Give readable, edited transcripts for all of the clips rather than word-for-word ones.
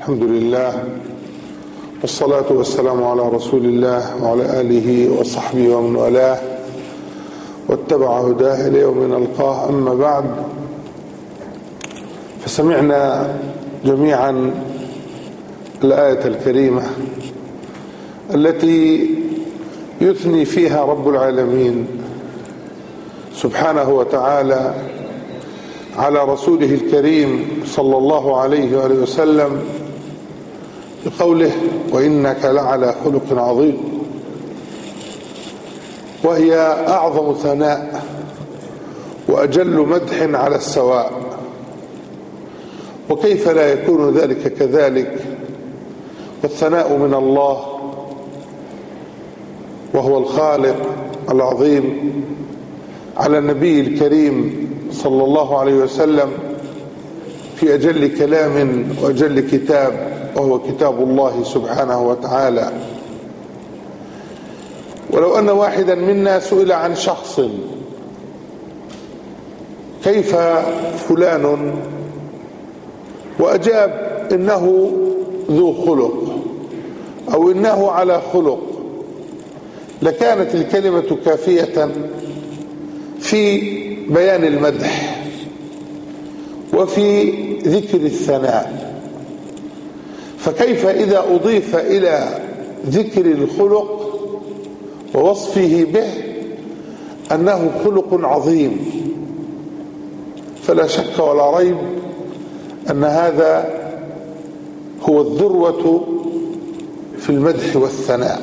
الحمد لله والصلاة والسلام على رسول الله وعلى آله وصحبه ومن والاه واتبع هداه إلى يوم نلقاه. أما بعد، فسمعنا جميعا الآية الكريمة التي يثني فيها رب العالمين سبحانه وتعالى على رسوله الكريم صلى الله عليه وآله وسلم بقوله: وإنك لعلى خلق عظيم. وهي أعظم ثناء وأجل مدح على السواء، وكيف لا يكون ذلك كذلك والثناء من الله وهو الخالق العظيم على النبي الكريم صلى الله عليه وسلم في أجل كلام وأجل كتاب، وهو كتاب الله سبحانه وتعالى. ولو أن واحدا منا سئل عن شخص: كيف فلان؟ وأجاب: إنه ذو خلق أو إنه على خلق، لكانت الكلمة كافية في بيان المدح وفي ذكر الثناء. فكيف إذا أضيف إلى ذكر الخلق ووصفه به أنه خلق عظيم؟ فلا شك ولا ريب أن هذا هو الذروة في المدح والثناء.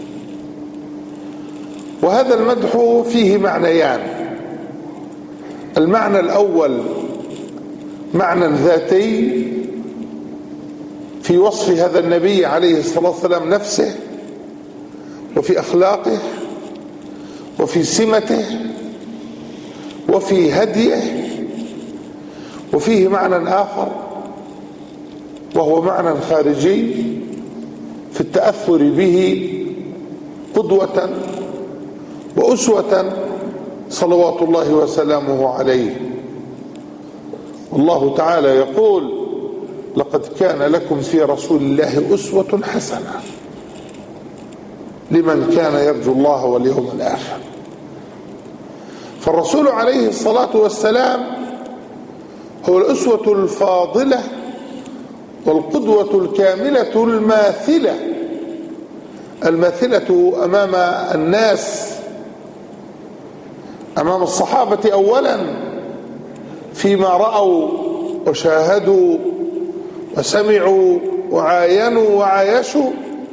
وهذا المدح فيه معنيان: المعنى الأول معنى ذاتي في وصف هذا النبي عليه الصلاة والسلام نفسه وفي أخلاقه وفي سمته وفي هديه. وفيه معنى آخر وهو معنى خارجي في التأثر به قدوة وأسوة صلوات الله وسلامه عليه. والله تعالى يقول: لقد كان لكم في رسول الله أسوة حسنة لمن كان يرجو الله واليوم الآخر. فالرسول عليه الصلاة والسلام هو الأسوة الفاضلة والقدوة الكاملة الماثلة أمام الناس، أمام الصحابة أولا فيما رأوا وشاهدوا وسمعوا وعاينوا وعايشوا،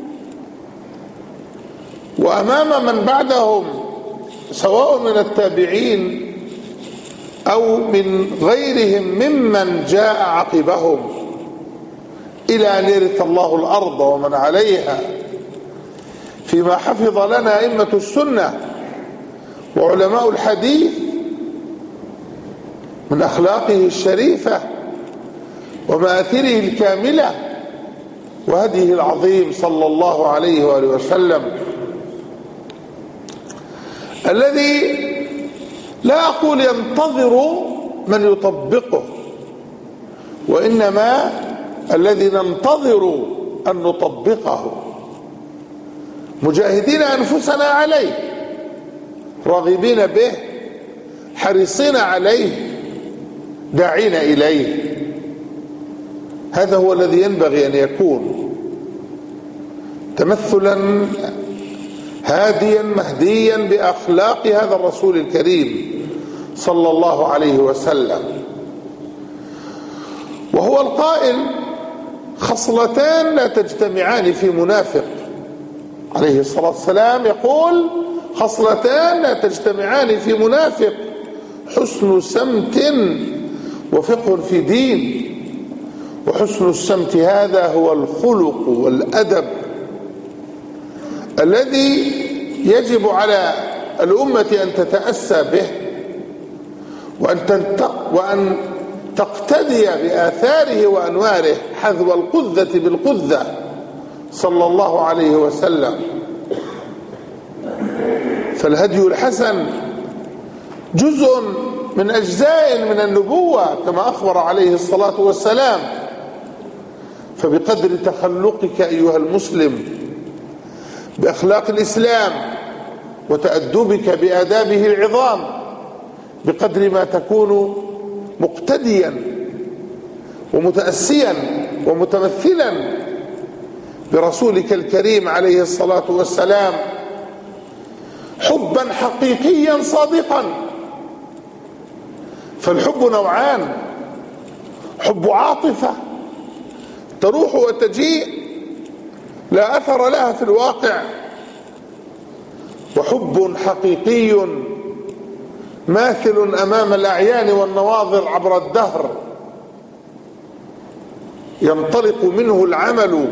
وأمام من بعدهم سواء من التابعين أو من غيرهم ممن جاء عقبهم إلى أن يرث الله الأرض ومن عليها، فيما حفظ لنا أئمة السنة وعلماء الحديث من أخلاقه الشريفة ومآثره الكاملة وهديه العظيم صلى الله عليه وآله وسلم، الذي لا أقول ينتظر من يطبقه، وإنما الذي ننتظر أن نطبقه، مجاهدين أنفسنا عليه، راغبين به، حريصين عليه، داعين إليه. هذا هو الذي ينبغي أن يكون تمثلا هاديا مهديا بأخلاق هذا الرسول الكريم صلى الله عليه وسلم. وهو القائل: خصلتان لا تجتمعان في منافق. عليه الصلاة والسلام يقول: خصلتان لا تجتمعان في منافق: حسن سمت وفقه في دين. وحسن السمت هذا هو الخلق والأدب الذي يجب على الأمة أن تتأسى به وأن تقتدي بآثاره وأنواره حذو القذة بالقذة صلى الله عليه وسلم. فالهدي الحسن جزء من أجزاء من النبوة كما أخبر عليه الصلاة والسلام، فبقدر تخلقك أيها المسلم بأخلاق الإسلام وتأدبك بآدابه العظام، بقدر ما تكون مقتديا ومتأسيا ومتمثلا برسولك الكريم عليه الصلاة والسلام حبا حقيقيا صادقا. فالحب نوعان: حب عاطفة تروح وتجيء لا أثر لها في الواقع، وحب حقيقي ماثل أمام الأعيان والنواظر عبر الدهر، ينطلق منه العمل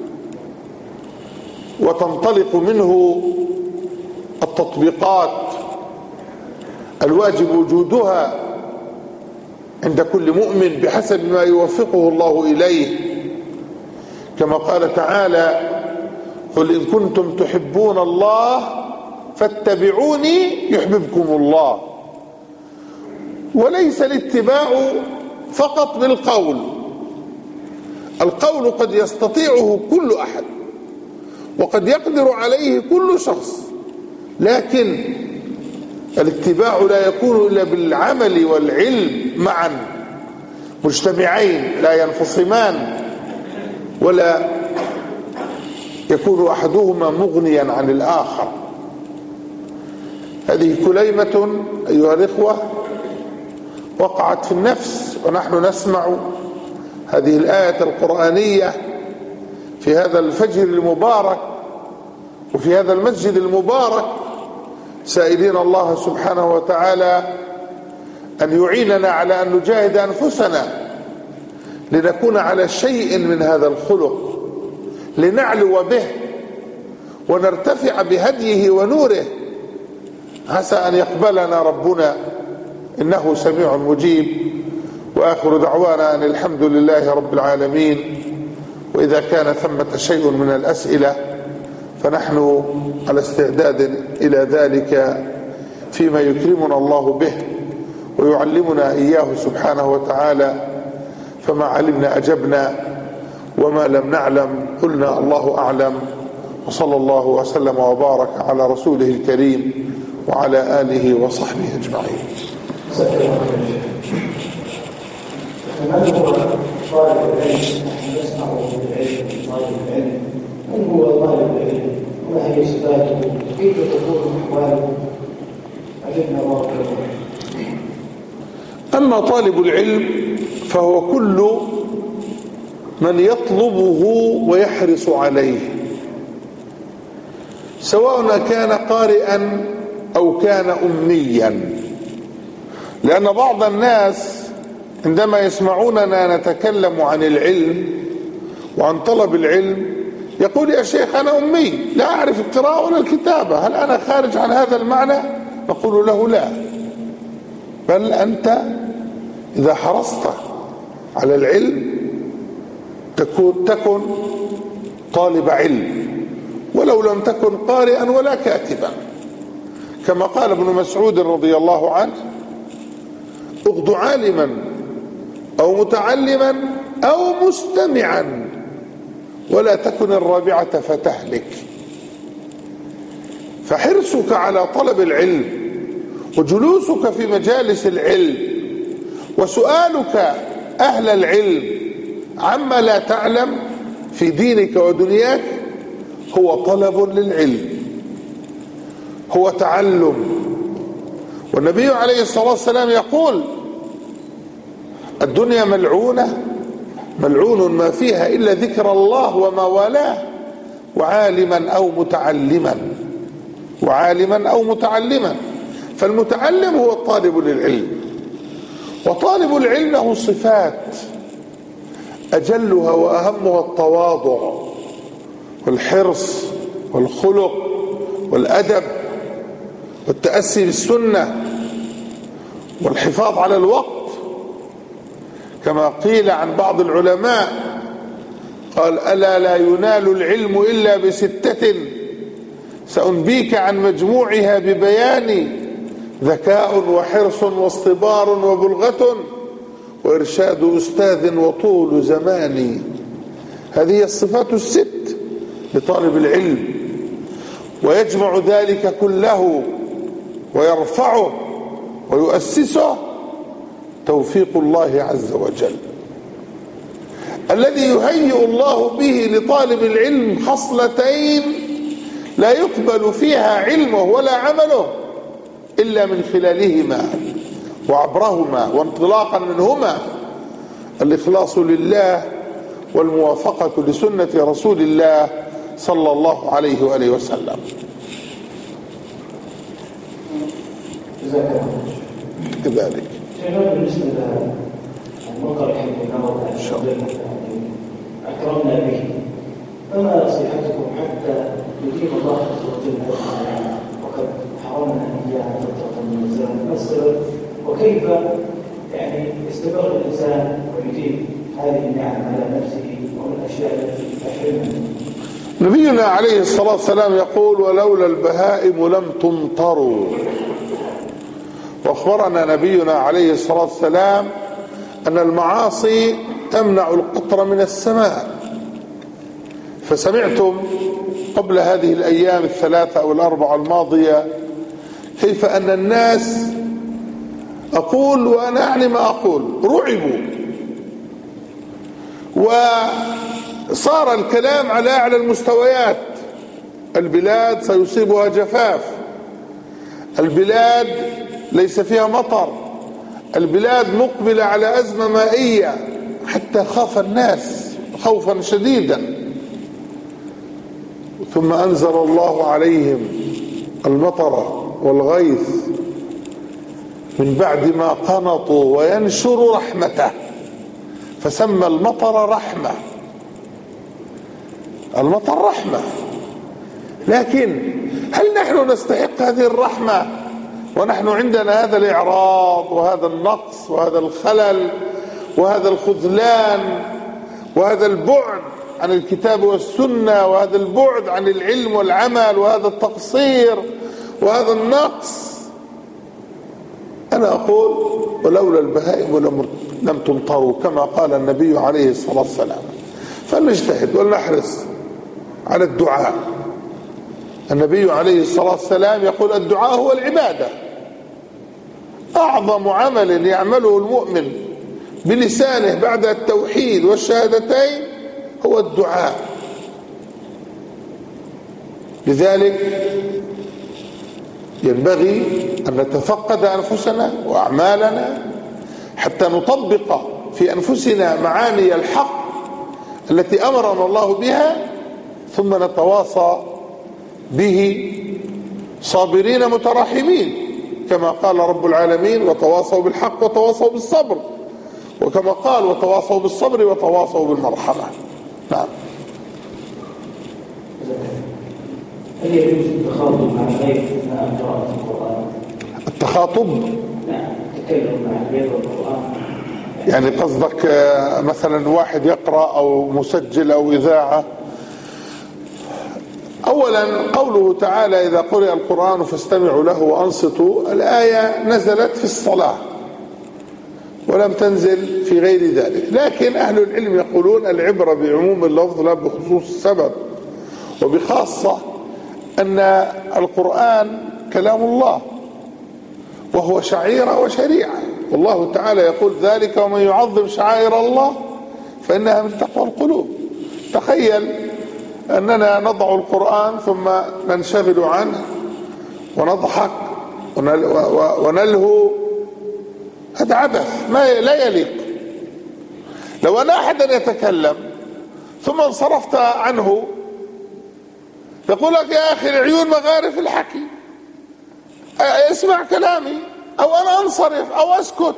وتنطلق منه التطبيقات الواجب وجودها عند كل مؤمن بحسب ما يوفقه الله إليه، كما قال تعالى: قل إن كنتم تحبون الله فاتبعوني يحببكم الله. وليس الاتباع فقط بالقول، القول قد يستطيعه كل أحد وقد يقدر عليه كل شخص، لكن الاتباع لا يكون إلا بالعمل والعلم معا مجتمعين لا ينفصمان، ولا يكون أحدهما مغنيا عن الآخر. هذه كليمة أيها الإخوة وقعت في النفس ونحن نسمع هذه الآية القرآنية في هذا الفجر المبارك وفي هذا المسجد المبارك، سائلين الله سبحانه وتعالى أن يعيننا على أن نجاهد أنفسنا لنكون على شيء من هذا الخلق، لنعلو به ونرتفع بهديه ونوره، عسى أن يقبلنا ربنا إنه سميع مجيب. وآخر دعوانا أن الحمد لله رب العالمين. وإذا كان ثمة شيء من الأسئلة فنحن على استعداد إلى ذلك فيما يكرمنا الله به ويعلمنا إياه سبحانه وتعالى، فما علمنا أجبنا وما لم نعلم قلنا الله أعلم. وصلى الله وسلم وبارك على رسوله الكريم وعلى آله وصحبه أجمعين. من هو طالب العلم؟ يسمع بالعلم طالب العلم، من هو طالب العلم؟ وما هي صفاته؟ كيف تكون احواله؟ أجبنا الله. أما طالب العلم فهو كل من يطلبه ويحرص عليه، سواء كان قارئا أو كان أميا، لأن بعض الناس عندما يسمعوننا نتكلم عن العلم وعن طلب العلم يقول: يا شيخ أنا أمي لا أعرف القراءة ولا الكتابة، هل أنا خارج عن هذا المعنى؟ نقول له: لا، بل أنت إذا حرصت على العلم تكن طالب علم، ولو لم تكن قارئا ولا كاتبا، كما قال ابن مسعود رضي الله عنه: اغد عالما أو متعلما أو مستمعا ولا تكن الرابعة فتهلك. فحرصك على طلب العلم وجلوسك في مجالس العلم وسؤالك أهل العلم عما لا تعلم في دينك ودنياك هو طلب للعلم، هو تعلم. والنبي عليه الصلاة والسلام يقول: الدنيا ملعونة ملعون ما فيها إلا ذكر الله وما والاه وعالما أو متعلما. فالمتعلم هو الطالب للعلم، وطالب العلم له صفات أجلها وأهمها التواضع والحرص والخلق والأدب والتأسي بالسنة والحفاظ على الوقت، كما قيل عن بعض العلماء قال: ألا لا ينال العلم إلا بستة سأنبيك عن مجموعها ببيان: ذكاء وحرص واصطبار وبلغة وإرشاد أستاذ وطول زمان. هذه الصفات الست لطالب العلم، ويجمع ذلك كله ويرفعه ويؤسسه توفيق الله عز وجل، الذي يهيئ الله به لطالب العلم خصلتين لا يقبل فيها علمه ولا عمله إلا من خلالهما وعبرهما وانطلاقا منهما: الإخلاص لله والموافقة لسنة رسول الله صلى الله عليه وآله وسلم. كذلك بالنسبة للمقرح إن شاء الله اعترفنا به، فما نصيحتكم حتى يقيم الله عز وجل وقد حرمنا إياه فترة من الزمن السبب، وكيف يعني يستمر الإنسان ويديم هذه النعم على نفسه والأشياء التي أحرمها؟ نبينا عليه الصلاة والسلام يقول: ولولا البهائم لم تمطروا. وأخبرنا نبينا عليه الصلاة والسلام أن المعاصي تمنع القطر من السماء. فسمعتم قبل هذه الأيام الثلاثة أو الأربعة الماضية كيف أن الناس، أقول وأنا أعني ما أقول، رعبوا، وصار الكلام على أعلى المستويات. البلاد سيصيبها جفاف، البلاد ليس فيها مطر، البلاد مقبلة على أزمة مائية، حتى خاف الناس خوفا شديدا. ثم أنزل الله عليهم المطر والغيث من بعد ما قنطوا وينشر رحمته، فسمى المطر رحمة. المطر رحمة، لكن هل نحن نستحق هذه الرحمة ونحن عندنا هذا الإعراض وهذا النقص وهذا الخلل وهذا الخذلان وهذا البعد عن الكتاب والسنة وهذا البعد عن العلم والعمل وهذا التقصير وهذا النقص؟ أنا أقول: ولولا البهائم لم تمطروا، كما قال النبي عليه الصلاة والسلام. فلنجتهد ولنحرص على الدعاء. النبي عليه الصلاة والسلام يقول: الدعاء هو العبادة. أعظم عمل يعمله المؤمن بلسانه بعد التوحيد والشهادتين هو الدعاء. لذلك ينبغي أن نتفقد أنفسنا وأعمالنا حتى نطبق في أنفسنا معاني الحق التي أمرنا الله بها، ثم نتواصى به صابرين متراحمين، كما قال رب العالمين: وتواصوا بالحق وتواصوا بالصبر، وكما قال: وتواصوا بالصبر وتواصوا بالمرحمة. نعم. هل يجوز التخاطب مع الغير أثناء قراءة القرآن؟ التخاطب؟ نعم، التكلم مع الغير والقرآن. يعني قصدك مثلا واحد يقرأ أو مسجل أو إذاعة؟ أولا قوله تعالى: إذا قرئ القرآن فاستمعوا له وأنصتوا، الآية نزلت في الصلاة ولم تنزل في غير ذلك، لكن أهل العلم يقولون العبرة بعموم اللفظ لا بخصوص السبب، وبخاصة أن القرآن كلام الله وهو شعيرة وشريعة، والله تعالى يقول: ذلك ومن يعظم شعائر الله فإنها من تقوى القلوب. تخيل أننا نضع القرآن ثم ننشغل عنه ونضحك ونلهو، هذا عبث لا يليق. لو أن أحدا يتكلم ثم انصرفت عنه يقول لك: يا أخي العيون مغارف الحكي، اسمع كلامي، أو أنا أنصرف أو أسكت.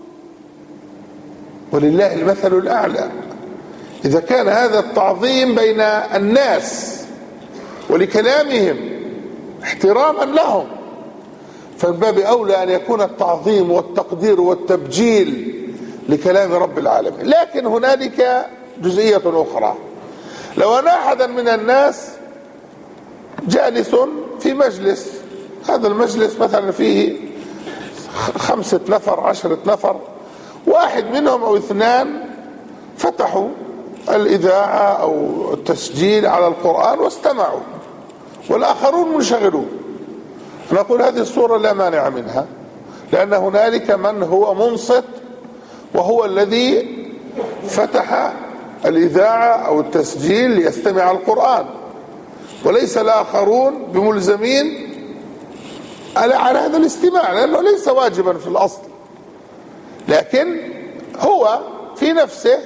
ولله المثل الأعلى. إذا كان هذا التعظيم بين الناس ولكلامهم احتراما لهم، فمن باب أولى أن يكون التعظيم والتقدير والتبجيل لكلام رب العالمين. لكن هنالك جزئية أخرى: لو أن أحدا من الناس جالس في مجلس، هذا المجلس مثلا فيه 5 نفر 10 نفر، واحد منهم أو 2 فتحوا الإذاعة أو التسجيل على القرآن واستمعوا، والآخرون منشغلون. نقول هذه الصورة لا مانع منها، لأن هنالك من هو منصت وهو الذي فتح الإذاعة أو التسجيل ليستمع القرآن، وليس الآخرون بملزمين على هذا الاستماع، لأنه ليس واجبا في الأصل، لكن هو في نفسه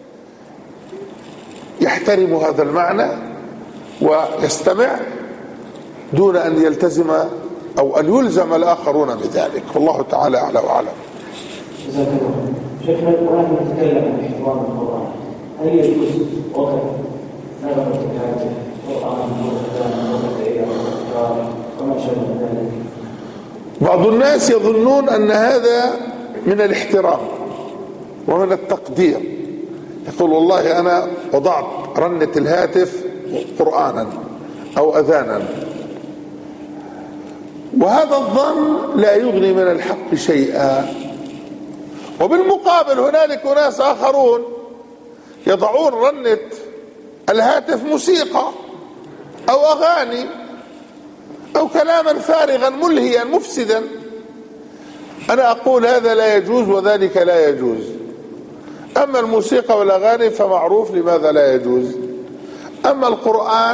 يحترم هذا المعنى ويستمع دون أن يلتزم أو أن يلزم الآخرون بذلك. والله تعالى أعلى وأعلم. جزاك الله. شيخنا القرآن نتكلم عن احترام القرآن، هل يجوز وقت نغمة الهاتف القرآن وما شابه ذلك؟ بعض الناس يظنون أن هذا من الاحترام ومن التقدير، يقول والله أنا وضعت رنة الهاتف قرآنا أو أذانا، وهذا الظن لا يغني من الحق شيئا. وبالمقابل هنالك ناس آخرون يضعون رنة الهاتف موسيقى أو أغاني أو كلاما فارغا ملهيا مفسدا. أنا أقول هذا لا يجوز وذلك لا يجوز. أما الموسيقى والأغاني فمعروف لماذا لا يجوز. أما القرآن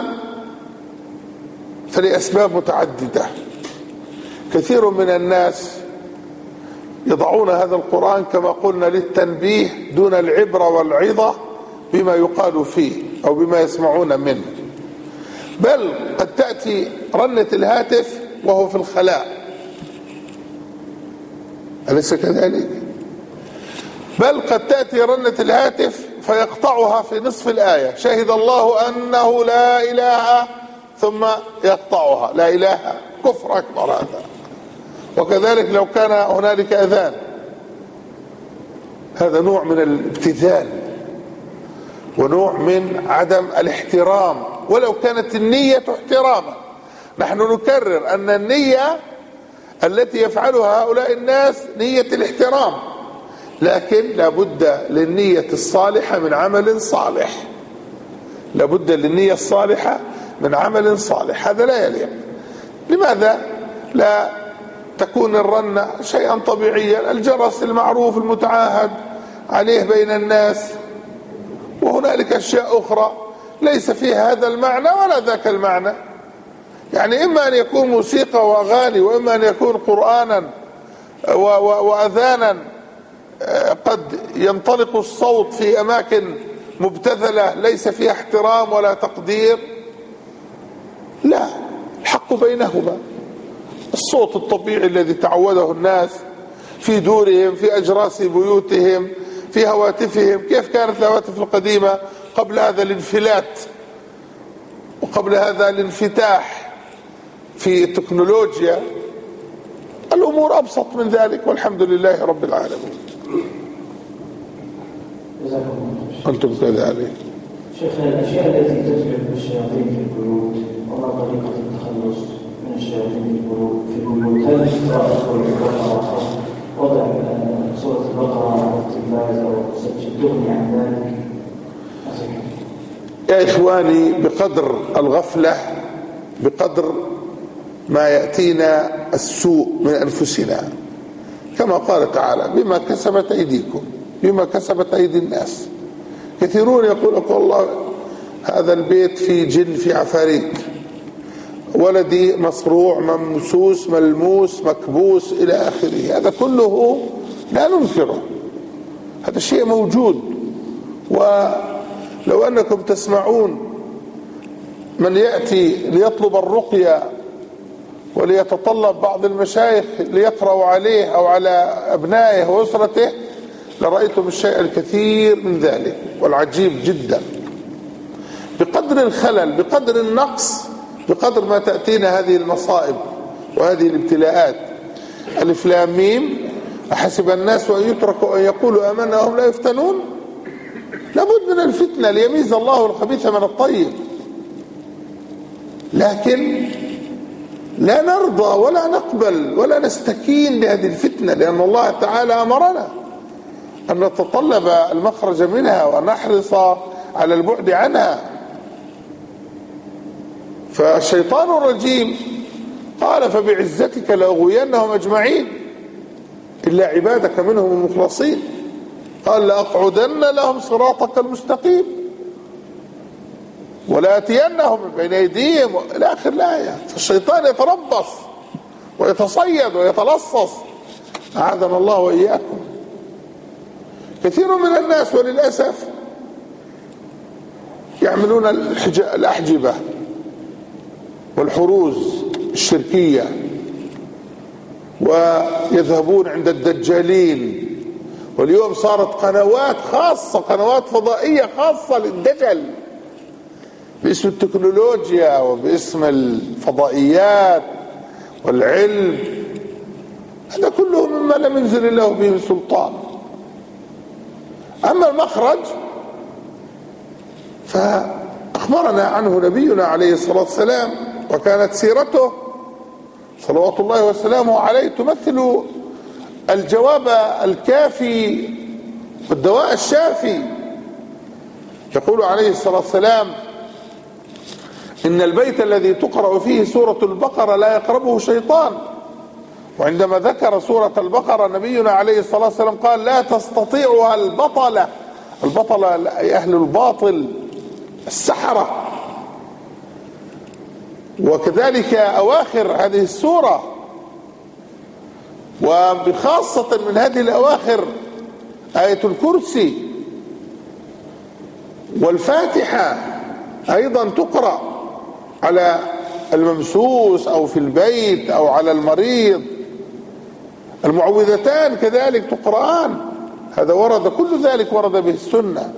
فلأسباب متعددة. كثير من الناس يضعون هذا القرآن كما قلنا للتنبيه دون العبرة والعظة بما يقال فيه أو بما يسمعون منه، بل قد تأتي رنة الهاتف وهو في الخلاء، أليس كذلك؟ بل قد تأتي رنة الهاتف فيقطعها في نصف الآية، شهد الله أنه لا إله، ثم يقطعها، لا إله، كفر أكبر هذا. وكذلك لو كان هنالك أذان، هذا نوع من الابتذال ونوع من عدم الاحترام، ولو كانت النية احتراما. نحن نكرر أن النية التي يفعلها هؤلاء الناس نية الاحترام، لكن لابد للنية الصالحة من عمل صالح، لابد للنية الصالحة من عمل صالح، هذا لا يليق. لماذا لا تكون الرنة شيئا طبيعيا، الجرس المعروف المتعاهد عليه بين الناس، وهنالك أشياء أخرى ليس فيها هذا المعنى ولا ذاك المعنى. يعني إما أن يكون موسيقى وأغاني، وإما أن يكون قرآنا وأذانا قد ينطلق الصوت في أماكن مبتذلة ليس فيها احترام ولا تقدير. لا، الحق بينهما. الصوت الطبيعي الذي تعوده الناس في دورهم، في أجراس بيوتهم، في هواتفهم. كيف كانت الهواتف القديمة قبل هذا الانفلات وقبل هذا الانفتاح في التكنولوجيا؟ الأمور أبسط من ذلك، والحمد لله رب العالمين. أنتم كذلك. شيخنا، الأشياء التي تجلب الشياطين في البيوت وما طريقة التخلص من الشياطين في البيوت؟ هل وضع سورة البقرة على التلفاز أو مسجل تغني عن ذلك؟ يا إخواني، بقدر الغفلة بقدر ما يأتينا السوء من أنفسنا، كما قال تعالى بما كسبت أيديكم، بما كسبت أيدي الناس. كثيرون يقول والله هذا البيت فيه جن، في عفاريت، ولدي مصروع، ممسوس، ملموس، مكبوس، إلى آخره. هذا كله لا ننكره، هذا الشيء موجود. ولو أنكم تسمعون من يأتي ليطلب الرقية وليتطلب بعض المشايخ ليقرأوا عليه أو على أبنائه وأسرته، لرأيتم الشيء الكثير من ذلك والعجيب جدا. بقدر الخلل، بقدر النقص، بقدر ما تأتينا هذه المصائب وهذه الابتلاءات. ألف لام ميم، أحسب الناس أن يتركوا أن يقولوا آمنا وهم لا يفتنون. لابد من الفتنة ليميز الله الخبيث من الطيب، لكن لا نرضى ولا نقبل ولا نستكين لهذه الفتنة، لأن الله تعالى أمرنا أن نتطلب المخرج منها ونحرص على البعد عنها. فالشيطان الرجيم قال فبعزتك لأغوينهم أجمعين إلا عبادك منهم المخلصين، قال لأقعدن لهم صراطك المستقيم ولآتينهم من بين أيديهم إلى آخر الآية. فالشيطان يتربص ويتصيد ويتلصص، أعاذنا الله وإياكم. كثير من الناس وللأسف يعملون الأحجبة والحروز الشركية، ويذهبون عند الدجالين. واليوم صارت قنوات خاصة، قنوات فضائية خاصة للدجل باسم التكنولوجيا وباسم الفضائيات والعلم. هذا كله مما لم ينزل الله به سلطان. أما المخرج فأخبرنا عنه نبينا عليه الصلاة والسلام، وكانت سيرته صلوات الله وسلامه عليه تمثل الجواب الكافي والدواء الشافي. يقول عليه الصلاة والسلام إن البيت الذي تقرأ فيه سورة البقرة لا يقربه شيطان. وعندما ذكر سورة البقرة نبينا عليه الصلاة والسلام قال لا تستطيعها البطلة. البطلة أهل الباطل، السحرة. وكذلك أواخر هذه السورة، وبخاصة من هذه الأواخر آية الكرسي والفاتحة أيضا تقرأ على الممسوس أو في البيت أو على المريض. المعوذتان كذلك تقرآن، هذا ورد، كل ذلك ورد به السنة.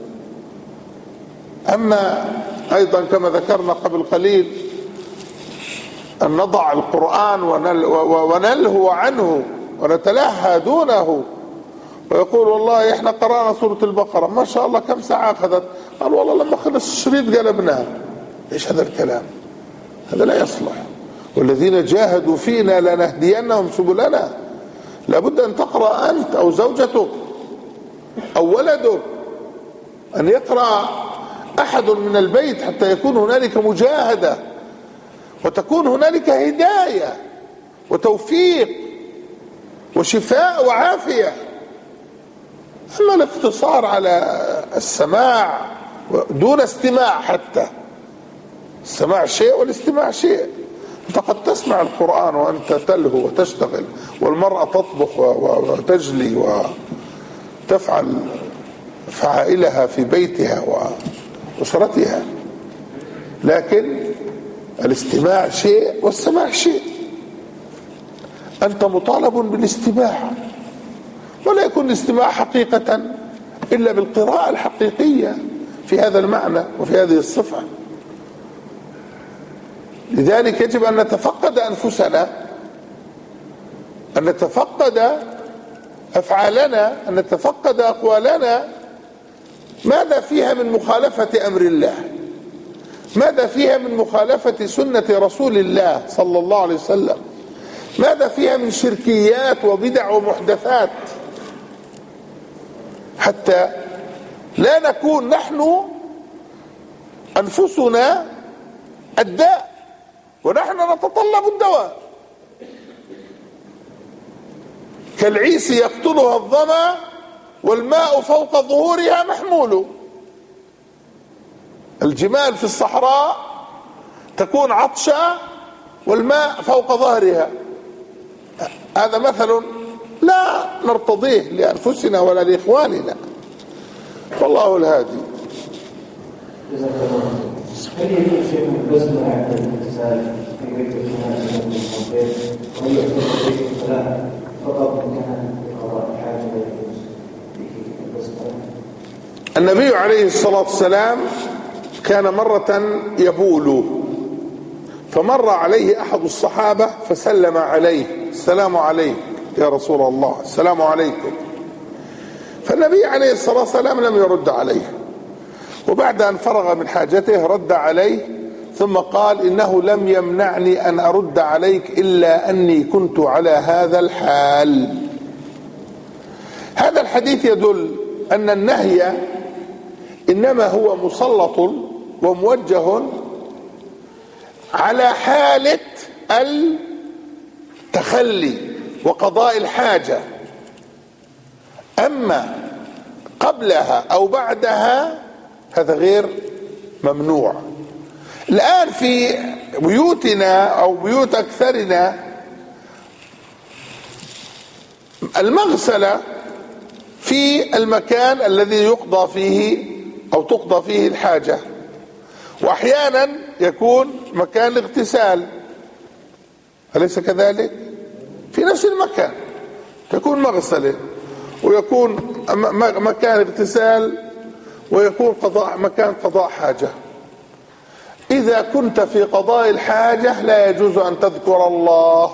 أما أيضا كما ذكرنا قبل قليل أن نضع القرآن ونلهو عنه ونتلهى دونه، ويقول والله احنا قرأنا سورة البقرة ما شاء الله كم ساعة أخذت، قال والله لما خلص الشريط قلبناه. ايش هذا الكلام؟ هذا لا يصلح. والذين جاهدوا فينا لنهدينهم سبلنا. لابد أن تقرأ أنت أو زوجتك أو ولدك، أن يقرأ أحد من البيت حتى يكون هنالك مجاهدة وتكون هنالك هداية وتوفيق وشفاء وعافية. أما الاقتصار على السماع دون استماع، حتى السماع شيء والاستماع شيء. أنت قد تسمع القرآن وأنت تلهو وتشتغل، والمرأة تطبخ وتجلي وتفعل فعائلها في بيتها وأسرتها، لكن الاستماع شيء والسماع شيء. أنت مطالب بالاستماع، ولا يكون الاستماع حقيقة إلا بالقراءة الحقيقية في هذا المعنى وفي هذه الصفة. لذلك يجب أن نتفقد أنفسنا، أن نتفقد أفعالنا، أن نتفقد أقوالنا، ماذا فيها من مخالفة أمر الله، ماذا فيها من مخالفة سنة رسول الله صلى الله عليه وسلم، ماذا فيها من شركيات وبدع ومحدثات، حتى لا نكون نحن أنفسنا الداء ونحن نتطلب الدواء. كالعيس يقتلها الظمأ والماء فوق ظهورها محمول. الجمال في الصحراء تكون عطشة والماء فوق ظهرها. هذا مثل لا نرتضيه لأنفسنا ولا لإخواننا، والله الهادي. هل يجوز شيء من البسمة عند الاغتسال في بيت الجنازة وهي يعتبر بيت الصلاة فقط منها لقضاء الحاجة لا يجوز فيه البسمة؟ النبي عليه الصلاة والسلام كان مرة يبول، فمر عليه أحد الصحابة فسلم عليه: السلام عليك يا رسول الله، السلام عليكم. فالنبي عليه الصلاة والسلام لم يرد عليه، وبعد أن فرغ من حاجته رد عليه، ثم قال: إنه لم يمنعني أن أرد عليك إلا أني كنت على هذا الحال. هذا الحديث يدل أن النهي إنما هو مسلط وموجه على حالة التخلي وقضاء الحاجة. أما قبلها أو بعدها هذا غير ممنوع. الآن في بيوتنا أو بيوت أكثرنا المغسلة في المكان الذي يقضى فيه أو تقضى فيه الحاجة، وأحيانا يكون مكان الاغتسال، أليس كذلك؟ في نفس المكان تكون مغسلة ويكون مكان اغتسال ويكون مكان قضاء حاجة. إذا كنت في قضاء الحاجة لا يجوز أن تذكر الله،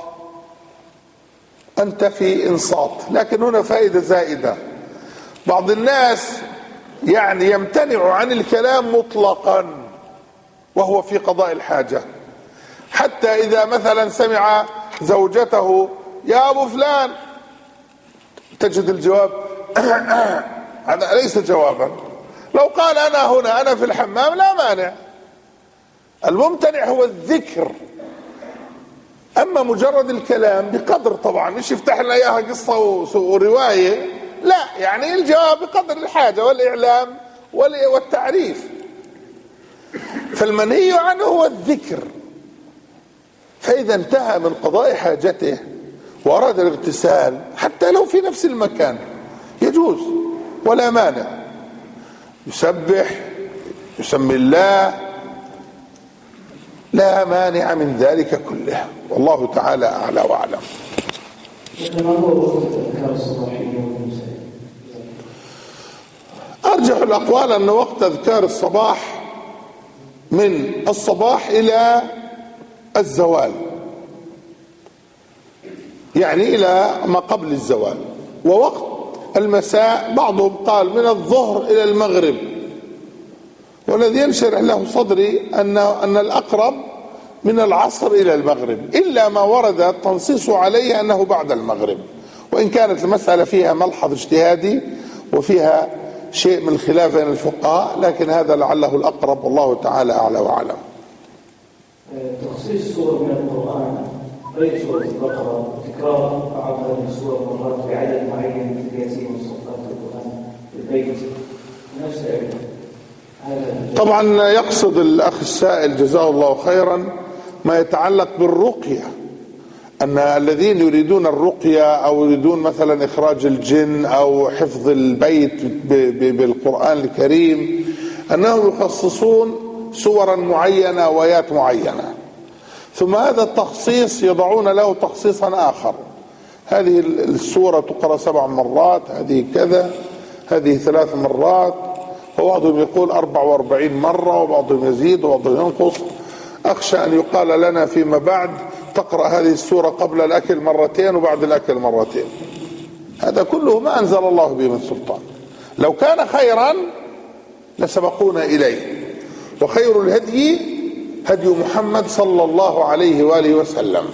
أنت في إنصات. لكن هنا فائدة زائدة، بعض الناس يعني يمتنع عن الكلام مطلقا وهو في قضاء الحاجة، حتى إذا مثلا سمع زوجته يا أبو فلان تجد الجواب هذا ليس جوابا. لو قال أنا هنا أنا في الحمام لا مانع، الممتنع هو الذكر. أما مجرد الكلام بقدر، طبعا مش يفتح لنا إياها قصة ورواية، لا، يعني الجواب بقدر الحاجة والإعلام والتعريف. فالمنهي عنه هو الذكر. فإذا انتهى من قضاء حاجته وأراد الاغتسال حتى لو في نفس المكان يجوز ولا مانع، يسبح يسمي الله، لا مانع من ذلك كله، والله تعالى أعلى وأعلم. أرجح الأقوال أن وقت أذكار الصباح من الصباح إلى الزوال، يعني إلى ما قبل الزوال. ووقت المساء بعضهم قال من الظهر إلى المغرب، والذي ينشرح له صدري أن الأقرب من العصر إلى المغرب، إلا ما ورد التنصيص عليه أنه بعد المغرب، وإن كانت المسألة فيها ملحظ اجتهادي وفيها شيء من الخلاف بين الفقهاء، لكن هذا لعله الأقرب، والله تعالى أعلى وأعلم. تخصيص سورة من القرآن غير سورة البقرة، تكرار بعض هذه السور مرات بعدد معين في ياسين وصفات القرآن في البيت نفس طبعا يقصد الأخ السائل جزاه الله خيرا ما يتعلق بالرقية، أن الذين يريدون الرقية أو يريدون مثلا إخراج الجن أو حفظ البيت بالقرآن الكريم أنهم يخصصون سورا معينة وآيات معينة، ثم هذا التخصيص يضعون له تخصيصا آخر، هذه السورة تقرأ 7 مرات، هذه كذا، هذه 3 مرات، وبعضهم يقول 44 مرة، وبعضهم يزيد وبعضهم ينقص. أخشى أن يقال لنا فيما بعد تقرأ هذه السورة قبل الأكل مرتين وبعد الأكل مرتين، هذا كله ما أنزل الله به من سلطان. لو كان خيرا لسبقونا إليه، وخير الهدي هدي محمد صلى الله عليه وآله وسلم.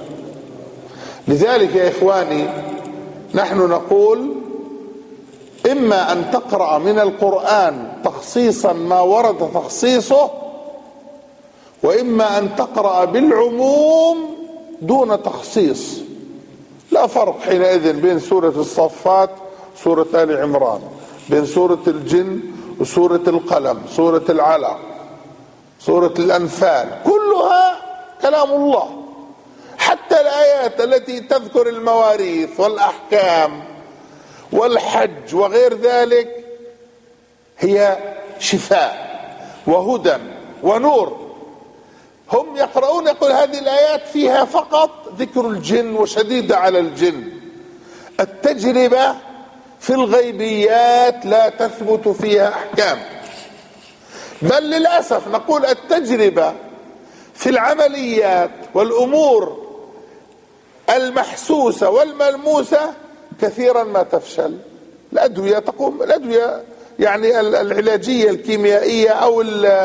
لذلك يا إخواني نحن نقول إما أن تقرأ من القرآن تخصيصا ما ورد تخصيصه، وإما أن تقرأ بالعموم دون تخصيص. لا فرق حينئذ بين سورة الصفات سورة آل عمران، بين سورة الجن وسورة القلم، سورة العلق، سورة الأنفال، كلها كلام الله. حتى الآيات التي تذكر المواريث والأحكام والحج وغير ذلك هي شفاء وهدى ونور. هم يقرؤون يقول هذه الآيات فيها فقط ذكر الجن وشديدة على الجن. التجربة في الغيبيات لا تثبت فيها أحكام، بل للأسف نقول التجربة في العمليات والأمور المحسوسة والملموسة كثيرا ما تفشل. الأدوية يعني العلاجية الكيميائية أو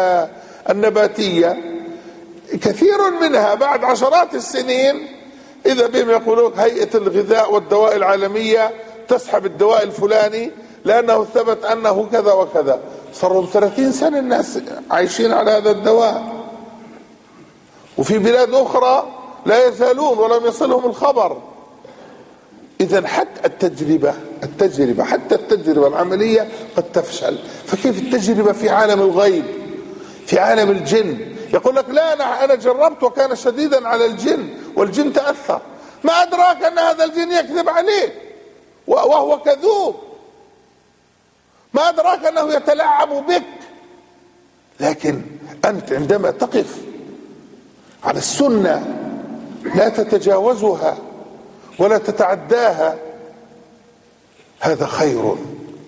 النباتية كثير منها بعد عشرات السنين إذا بهم يقولون هيئة الغذاء والدواء العالمية تسحب الدواء الفلاني لأنه ثبت أنه كذا وكذا، صاروا 30 سنة الناس عايشين على هذا الدواء، وفي بلاد أخرى لا يزالون ولم يصلهم الخبر. إذا حتى التجربة العملية قد تفشل، فكيف التجربة في عالم الغيب، في عالم الجن؟ يقول لك لا أنا جربت وكان شديدا على الجن والجن تأثر. ما أدراك أن هذا الجن يكذب عليك وهو كذوب، ما أدراك أنه يتلاعب بك. لكن أنت عندما تقف على السنة لا تتجاوزها ولا تتعداها، هذا خير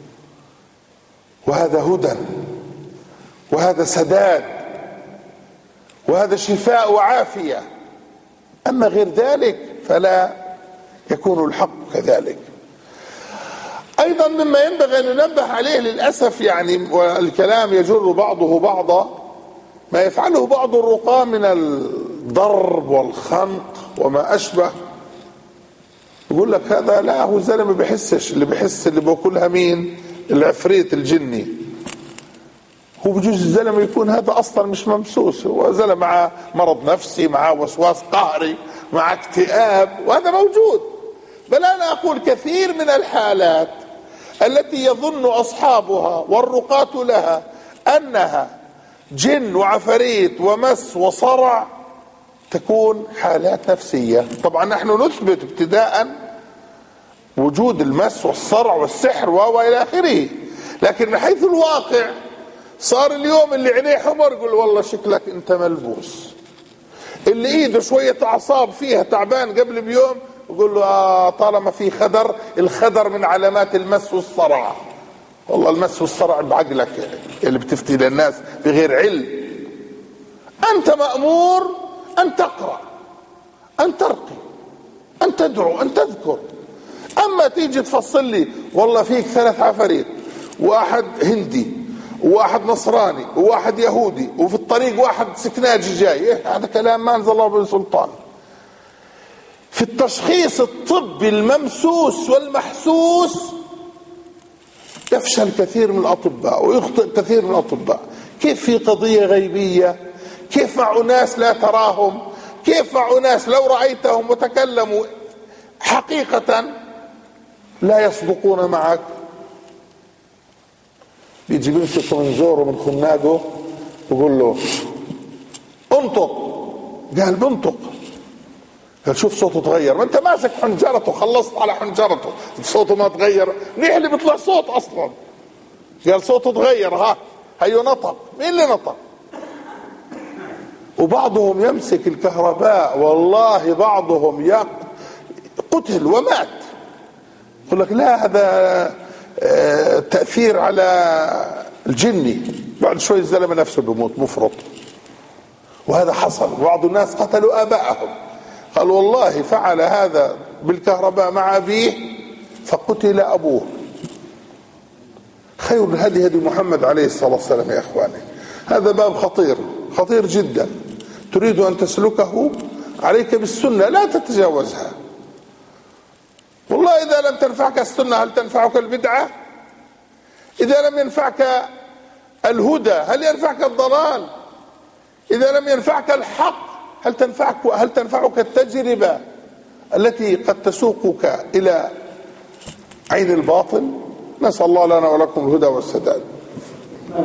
وهذا هدى وهذا سداد وهذا شفاء وعافية. أما غير ذلك فلا يكون الحق كذلك. أيضا مما ينبغي أن ننبه عليه للأسف يعني، والكلام يجر بعضه بعضا، ما يفعله بعض الرقاة من الضرب والخنق وما أشبه. يقول لك هذا لا، هو زلمة بيحسش، اللي بيحس اللي بياكلها مين؟ العفريت الجني. هو بجوز الزلمة يكون هذا أصلا مش ممسوس، هو زلمة مع مرض نفسي، مع وسواس قهري، مع اكتئاب، وهذا موجود. بل أنا أقول كثير من الحالات التي يظن أصحابها والرقاة لها أنها جن وعفريت ومس وصرع تكون حالات نفسية. طبعا نحن نثبت ابتداء وجود المس والصرع والسحر وإلى آخره، لكن من حيث الواقع صار اليوم اللي عينيه حمر يقول والله شكلك انت ملبوس، اللي ايده شوية اعصاب فيها تعبان قبل بيوم يقول له طالما في خدر، الخدر من علامات المس والصرع. والله المس والصرع بعقلك اللي بتفتي للناس بغير علم. انت مأمور ان تقرأ، ان ترقي، ان تدعو، ان تذكر. اما تيجي تفصل لي والله فيك 3 عفاريت، واحد هندي وواحد نصراني وواحد يهودي وفي الطريق واحد سكناجي جاي، هذا كلام ما انزل الله به سلطان. في التشخيص الطبي الممسوس والمحسوس يفشل كثير من الأطباء ويخطئ كثير من الأطباء. كيف في قضية غيبية، كيف مع أناس لا تراهم، كيف مع أناس لو رأيتهم وتكلموا حقيقة لا يصدقون معك. بيجي بيمسك من زوره من خناقه ويقول له انطق، قال بنطق، قال شوف صوته تغير، ما انت ماسك حنجرته خلصت على حنجرته صوته ما تغير، منيح اللي بيطلع صوت اصلا. قال صوته تغير، هيو نطق. مين اللي نطق؟ وبعضهم يمسك الكهرباء، والله بعضهم قتل ومات. يقول لك لا هذا تأثير على الجني، بعد شوي الزلمة نفسه بيموت مفرط. وهذا حصل. بعض الناس قتلوا آبائهم، قال والله فعل هذا بالكهرباء مع أبيه فقتل أبوه. خير الهدي هدي محمد عليه الصلاة والسلام. يا أخواني هذا باب خطير جدا، تريد أن تسلكه عليك بالسنة لا تتجاوزها. والله إذا لم تنفعك السنة هل تنفعك البدعة؟ إذا لم ينفعك الهدى هل ينفعك الضلال؟ إذا لم ينفعك الحق هل تنفعك التجربة التي قد تسوقك إلى عين الباطل؟ نسأل الله لنا ولكم الهدى والسداد. ما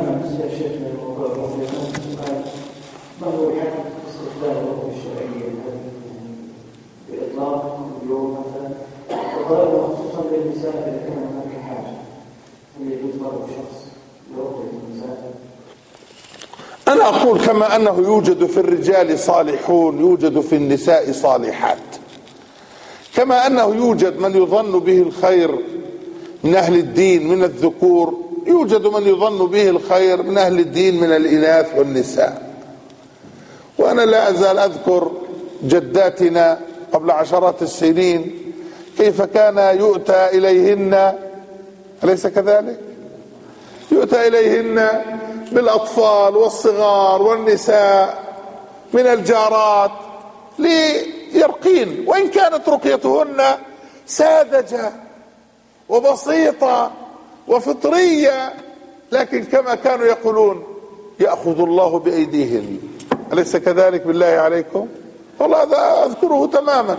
هو الحد استخدام الرؤية الشرعية بإطلاق اليوم مثلا، وضربه خصوصا للنساء إذا كان هناك حاجة، هل يجوز ضرب شخص لرؤية النساء؟ أنا أقول كما أنه يوجد في الرجال صالحون يوجد في النساء صالحات، كما أنه يوجد من يظن به الخير من أهل الدين من الذكور، يوجد من يظن به الخير من أهل الدين من الإناث والنساء. وأنا لا أزال أذكر جداتنا قبل عشرات السنين كيف كان يؤتى إليهن، أليس كذلك؟ يؤتى إليهن بالأطفال والصغار والنساء من الجارات ليرقين، وإن كانت رقيتهن ساذجة وبسيطة وفطرية، لكن كما كانوا يقولون يأخذ الله بأيديهم، أليس كذلك بالله عليكم؟ والله هذا أذكره تماما.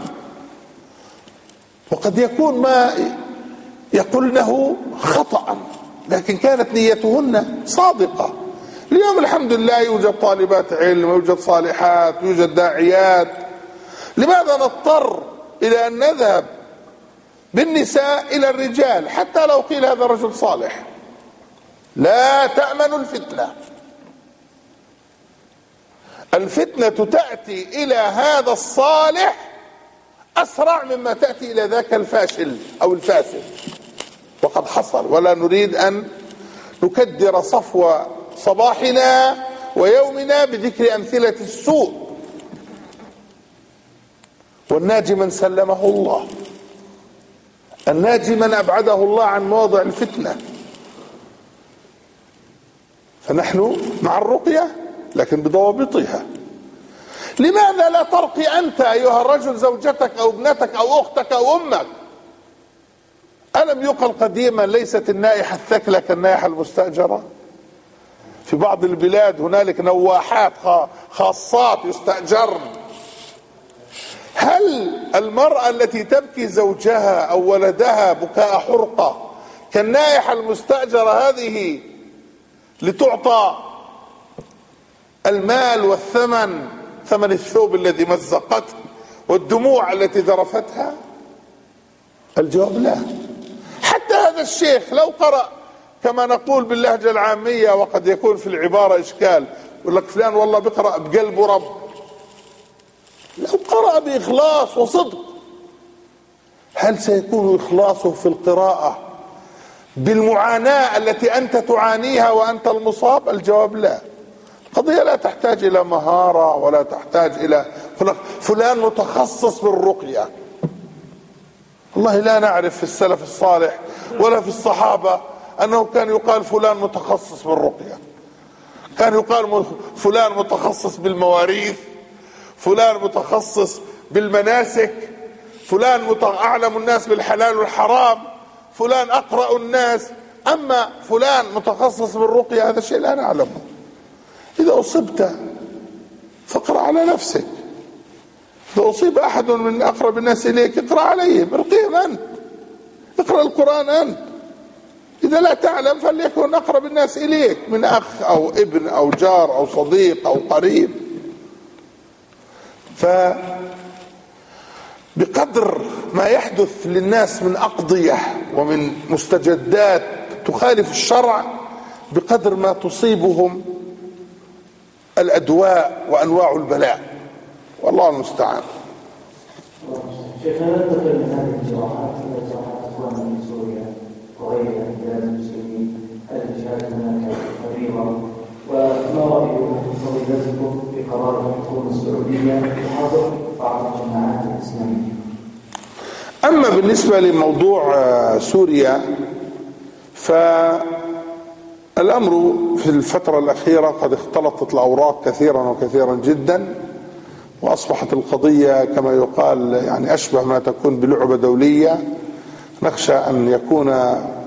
وقد يكون ما يقولنه خطأ، لكن كانت نيتهن صادقة. اليوم الحمد لله يوجد طالبات علم، ويوجد صالحات، ويوجد داعيات. لماذا نضطر إلى أن نذهب بالنساء إلى الرجال حتى لو قيل هذا رجل صالح؟ لا تأمن الفتنة. الفتنة تأتي إلى هذا الصالح أسرع مما تأتي إلى ذاك الفاشل أو الفاسد، وقد حصل. ولا نريد أن نكدر صفو صباحنا ويومنا بذكر أمثلة السوء. والناجي من سلمه الله، الناجي من أبعده الله عن مواضع الفتنة. فنحن مع الرقية لكن بضوابطها. لماذا لا ترقي أنت أيها الرجل زوجتك أو ابنتك أو أختك أو أمك؟ ألم يقل قديما ليست النائحة الثكلى كالنائحة المستأجرة؟ في بعض البلاد هنالك نواحات خاصات يستأجرن. هل المرأة التي تبكي زوجها أو ولدها بكاء حرقة كالنائحة المستأجرة هذه لتعطى المال والثمن، ثمن الثوب الذي مزقته والدموع التي ذرفتها؟ الجواب لا. حتى هذا الشيخ لو قرأ كما نقول باللهجة العامية، وقد يكون في العبارة إشكال، يقول لك فلان والله بقرأ بقلبه رب. لو قرأ بإخلاص وصدق، هل سيكون إخلاصه في القراءة بالمعاناة التي أنت تعانيها وأنت المصاب؟ الجواب لا. قضية لا تحتاج إلى مهارة ولا تحتاج إلى فلان متخصص بالرقية. والله لا نعرف في السلف الصالح ولا في الصحابة أنه كان يقال فلان متخصص بالرقية. كان يقال فلان متخصص بالمواريث، فلان متخصص بالمناسك، فلان أعلم الناس بالحلال والحرام، فلان أقرأ الناس. أما فلان متخصص بالرقية هذا الشيء لا نعلمه. إذا أصبت فاقرأ على نفسك. إذا أصيب أحد من أقرب الناس إليك اقرأ عليهم، ارقيهم أنت، اقرأ القرآن أنت. إذا لا تعلم فليكن أقرب الناس إليك من أخ أو ابن أو جار أو صديق أو قريب. فبقدر ما يحدث للناس من أقضية ومن مستجدات تخالف الشرع، بقدر ما تصيبهم الأدواء وأنواع البلاء، والله المستعان. شيخنا ننتقل من هذه الجراحات إلى جراحات إخواننا في سوريا وغيرها من بلاد المسلمين. هل الجهاد هناك فريضة؟ وما رأي فضيلتكم في قرار الحكومة السعودية بحظر بعض الجماعات الإسلامية؟ أما بالنسبة لموضوع سوريا، فالأمر في الفترة الأخيرة قد اختلطت الأوراق كثيرا وكثيرا جدا، وأصبحت القضية كما يقال يعني أشبه ما تكون بلعبة دولية. نخشى أن يكون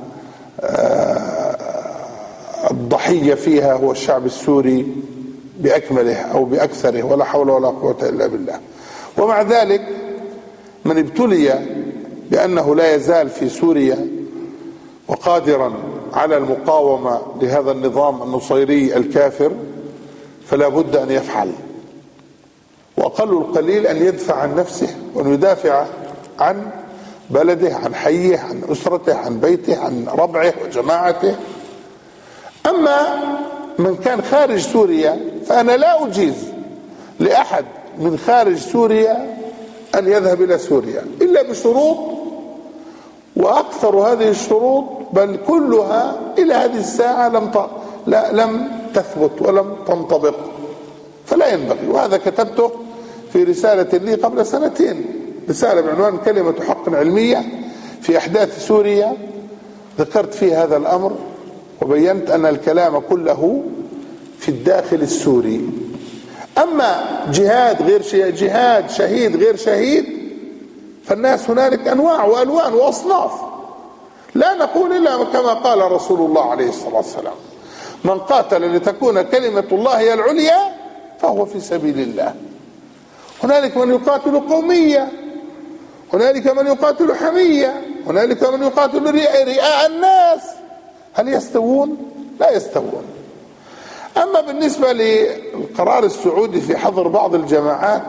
الضحية فيها هو الشعب السوري بأكمله أو بأكثره، ولا حول ولا قوة إلا بالله. ومع ذلك من ابتلي بأنه لا يزال في سوريا وقادرا على المقاومة لهذا النظام النصيري الكافر فلا بد أن يفعل، وأقل القليل أن يدفع عن نفسه وأن يدافع عن بلده، عن حيه، عن أسرته، عن بيته، عن ربعه وجماعته. أما من كان خارج سوريا فأنا لا أجيز لأحد من خارج سوريا أن يذهب إلى سوريا إلا بشروط، وأكثر هذه الشروط بل كلها إلى هذه الساعة لم تثبت ولم تنطبق، فلا ينبغي. وهذا كتبته في رسالة لي قبل سنتين، رسالة بعنوان كلمة حق علمية في أحداث سوريا، ذكرت فيه هذا الأمر وبينت أن الكلام كله في الداخل السوري. أما جهاد غير جهاد، شهيد غير شهيد، فالناس هنالك أنواع وألوان وأصناف. لا نقول إلا كما قال رسول الله عليه الصلاة والسلام: من قاتل لتكون كلمة الله هي العليا فهو في سبيل الله. هنالك من يقاتل قومية، هنالك من يقاتل حمية، هنالك من يقاتل رئاء الناس. هل يستوون؟ لا يستوون. أما بالنسبة للقرار السعودي في حظر بعض الجماعات،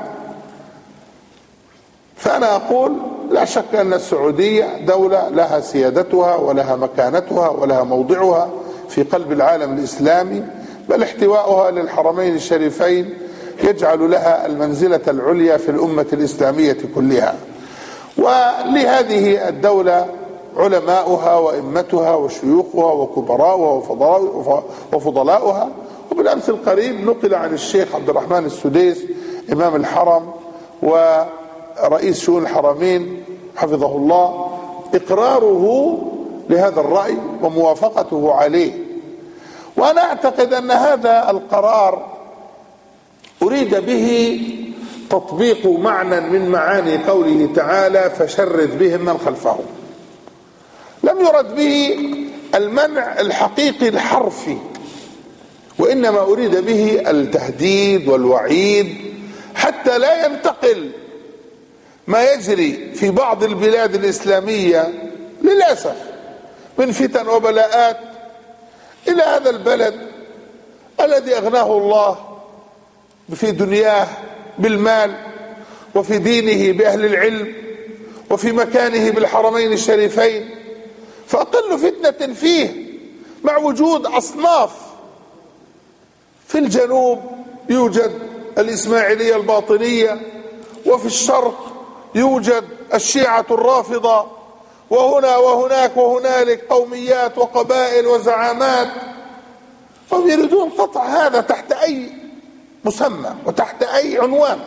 فأنا أقول لا شك أن السعودية دولة لها سيادتها ولها مكانتها ولها موضعها في قلب العالم الإسلامي، بل احتواؤها للحرمين الشريفين يجعل لها المنزلة العليا في الأمة الإسلامية كلها. ولهذه الدولة علماؤها وإمتها وشيوخها وكبراؤها وفضلاؤها. وبالأمس القريب نقل عن الشيخ عبد الرحمن السديس إمام الحرم ورئيس شؤون الحرمين حفظه الله إقراره لهذا الرأي وموافقته عليه. وأنا أعتقد أن هذا القرار أريد به تطبيق معنى من معاني قوله تعالى فشرد بهم من خلفهم. لم يرد به المنع الحقيقي الحرفي، وإنما أريد به التهديد والوعيد حتى لا ينتقل ما يجري في بعض البلاد الإسلامية للأسف من فتن وبلاءات إلى هذا البلد الذي أغناه الله في دنياه بالمال، وفي دينه بأهل العلم، وفي مكانه بالحرمين الشريفين. فأقل فتنة فيه مع وجود أصناف في الجنوب يوجد الإسماعيلية الباطنية، وفي الشرق يوجد الشيعة الرافضة، وهنا وهناك وهنالك قوميات وقبائل وزعامات، فهم يريدون قطع هذا تحت أي مسمى وتحت أي عنوان.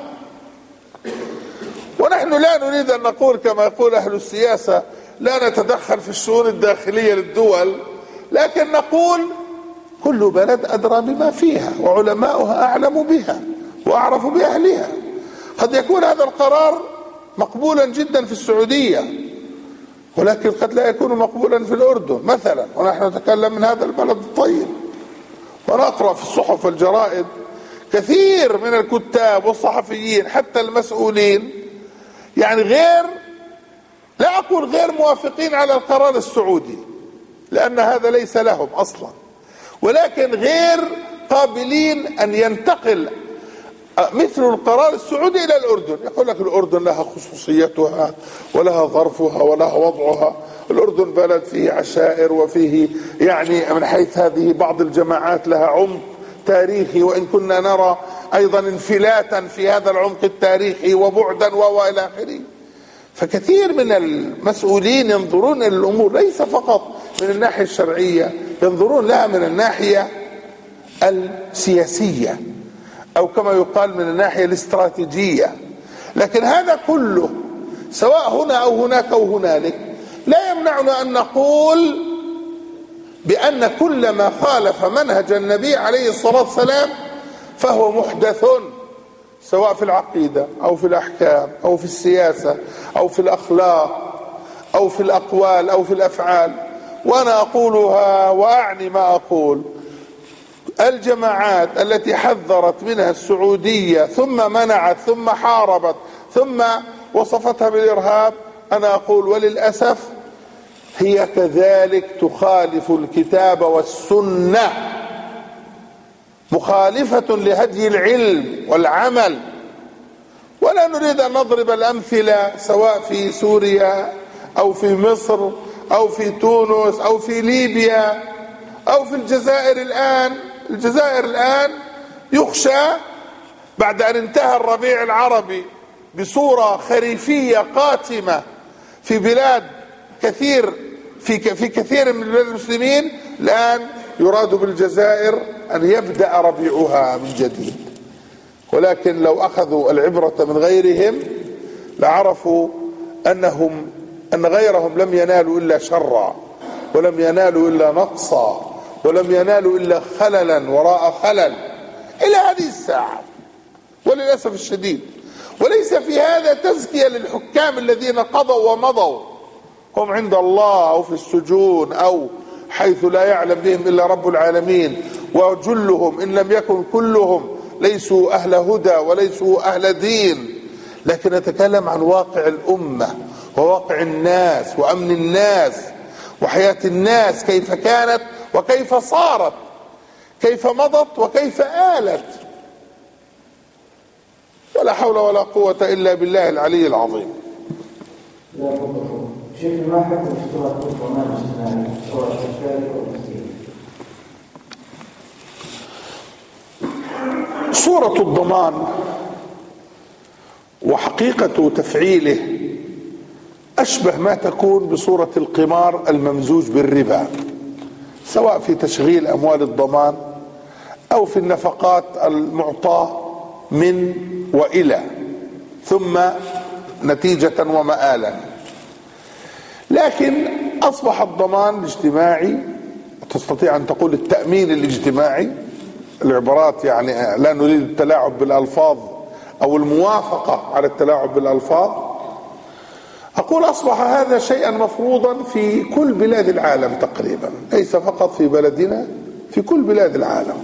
ونحن لا نريد أن نقول كما يقول أهل السياسة لا نتدخل في الشؤون الداخلية للدول، لكن نقول كل بلد أدرى بما فيها وعلماؤها أعلم بها وأعرف بأهلها. قد يكون هذا القرار مقبولا جدا في السعودية، ولكن قد لا يكون مقبولا في الأردن مثلا، ونحن نتكلم من هذا البلد الطيب. ونقرأ في الصحف والجرائد كثير من الكتاب والصحفيين حتى المسؤولين يعني لا أقول غير موافقين على القرار السعودي لأن هذا ليس لهم أصلا، ولكن غير قابلين أن ينتقل مثل القرار السعودي إلى الأردن. يقول لك الأردن لها خصوصيتها ولها ظرفها ولها وضعها، الأردن بلد فيه عشائر وفيه يعني من حيث هذه بعض الجماعات لها عمق تاريخي، وإن كنا نرى أيضا انفلاتا في هذا العمق التاريخي وبعدا وإلى آخره. فكثير من المسؤولين ينظرون إلى الأمور ليس فقط من الناحية الشرعية، ينظرون لها من الناحية السياسية أو كما يقال من الناحية الاستراتيجية. لكن هذا كله سواء هنا أو هناك أو هنالك لا يمنعنا أن نقول بأن كل ما خالف منهج النبي عليه الصلاة والسلام فهو محدث، سواء في العقيدة أو في الأحكام أو في السياسة أو في الأخلاق أو في الأقوال أو في الأفعال. وأنا أقولها وأعني ما أقول، الجماعات التي حذرت منها السعودية ثم منعت ثم حاربت ثم وصفتها بالإرهاب، أنا أقول وللأسف هي كذلك تخالف الكتاب والسنة، مخالفة لهدي العلم والعمل. ولا نريد أن نضرب الأمثلة سواء في سوريا أو في مصر أو في تونس أو في ليبيا أو في الجزائر الآن. الجزائر الآن يخشى بعد أن انتهى الربيع العربي بصورة خريفية قاتمة في بلاد كثير في كثير من بلاد المسلمين، الآن يراد بالجزائر أن يبدأ ربيعها من جديد. ولكن لو أخذوا العبرة من غيرهم لعرفوا أن غيرهم لم ينالوا إلا شرا، ولم ينالوا إلا نقصا، ولم ينالوا إلا خللا وراء خلل إلى هذه الساعة وللأسف الشديد. وليس في هذا تزكية للحكام الذين قضوا ومضوا، هم عند الله أو في السجون أو حيث لا يعلم بهم إلا رب العالمين، وجلهم إن لم يكن كلهم ليسوا أهل هدى وليسوا أهل دين، لكن نتكلم عن واقع الأمة وواقع الناس وأمن الناس وحياة الناس، كيف كانت وكيف صارت، كيف مضت وكيف آلت. ولا حول ولا قوة إلا بالله العلي العظيم. شيخ، ما حكم اشتراك الضمان الاجتماعي سواء تشارك أو تسجيل؟ صورة الضمان وحقيقة تفعيله أشبه ما تكون بصورة القمار الممزوج بالربا، سواء في تشغيل أموال الضمان أو في النفقات المعطاة من وإلى ثم نتيجة ومآلا. لكن أصبح الضمان الاجتماعي، تستطيع أن تقول التأمين الاجتماعي، العبارات يعني لا نريد التلاعب بالألفاظ أو الموافقة على التلاعب بالألفاظ، أقول أصبح هذا شيئا مفروضا في كل بلاد العالم تقريبا، ليس فقط في بلدنا، في كل بلاد العالم.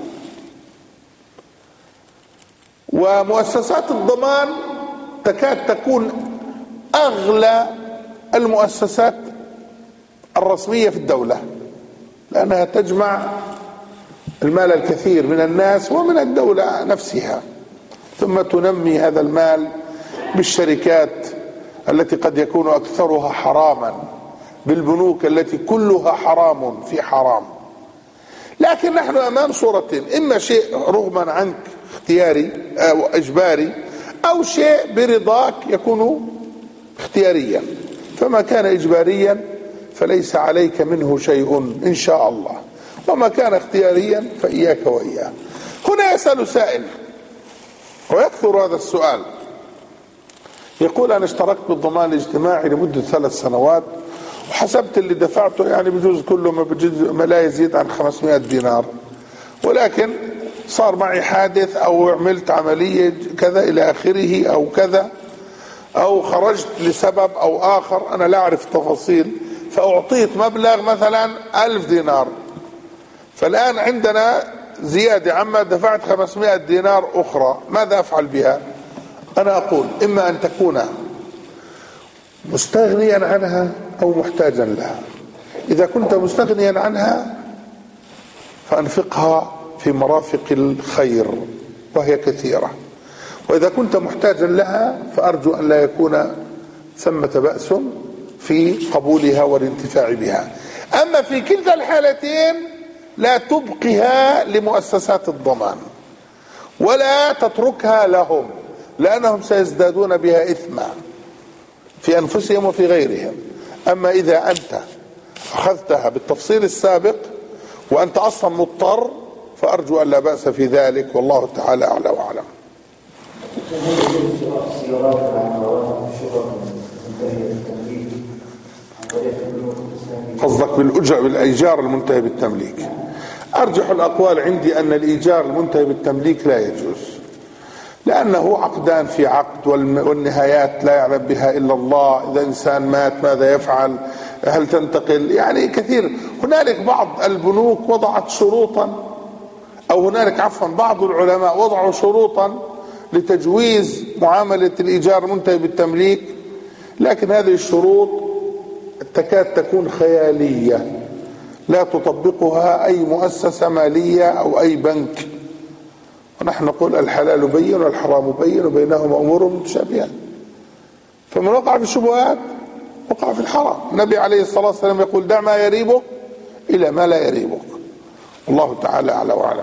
ومؤسسات الضمان تكاد تكون أغلى المؤسسات الرسمية في الدولة، لأنها تجمع المال الكثير من الناس ومن الدولة نفسها، ثم تنمي هذا المال بالشركات التي قد يكون أكثرها حراما، بالبنوك التي كلها حرام في حرام. لكن نحن أمام صورتين، إما شيء رغما عنك اختياري أو إجباري، أو شيء برضاك يكون اختياريا. فما كان إجباريا فليس عليك منه شيء إن شاء الله، وما كان اختياريا فإياك وإياه. هنا يسأل سائل ويكثر هذا السؤال، يقول أنا اشتركت بالضمان الاجتماعي لمدة 3 سنوات وحسبت اللي دفعته يعني بجوز كله ما لا يزيد عن 500 دينار، ولكن صار معي حادث أو عملت عملية كذا إلى آخره أو كذا، أو خرجت لسبب أو آخر أنا لا أعرف التفاصيل، فأعطيت مبلغ مثلا 1000 دينار، فالآن عندنا زيادة عما دفعت 500 دينار أخرى، ماذا أفعل بها؟ أنا أقول إما أن تكون مستغنيا عنها أو محتاجا لها. إذا كنت مستغنيا عنها فأنفقها في مرافق الخير وهي كثيرة، وإذا كنت محتاجا لها فأرجو أن لا يكون ثمة بأس في قبولها والانتفاع بها. أما في كلتا الحالتين لا تبقها لمؤسسات الضمان ولا تتركها لهم، لأنهم سيزدادون بها إثما في أنفسهم وفي غيرهم. أما إذا أنت أخذتها بالتفصيل السابق وأنت أصلا مضطر فأرجو أن لا بأس في ذلك، والله تعالى أعلى وأعلم. قصدك بالإيجار المنتهي بالتمليك؟ أرجح الأقوال عندي أن الإيجار المنتهي بالتمليك لا يجوز، لأنه عقدان في عقد، والنهايات لا يعلم بها إلا الله. إذا إنسان مات ماذا يفعل؟ هل تنتقل؟ يعني كثير. هنالك بعض البنوك وضعت شروطا، أو هنالك عفوا بعض العلماء وضعوا شروطا لتجويز معاملة الإيجار المنتهي بالتمليك، لكن هذه الشروط تكاد تكون خيالية لا تطبقها أي مؤسسة مالية أو أي بنك. ونحن نقول الحلال بين والحرام بين وبينهما أمور متشابهات، فمن وقع في الشبهات وقع في الحرام. النبي عليه الصلاة والسلام يقول دع ما يريبك إلى ما لا يريبك. الله تعالى أعلى وأعلم.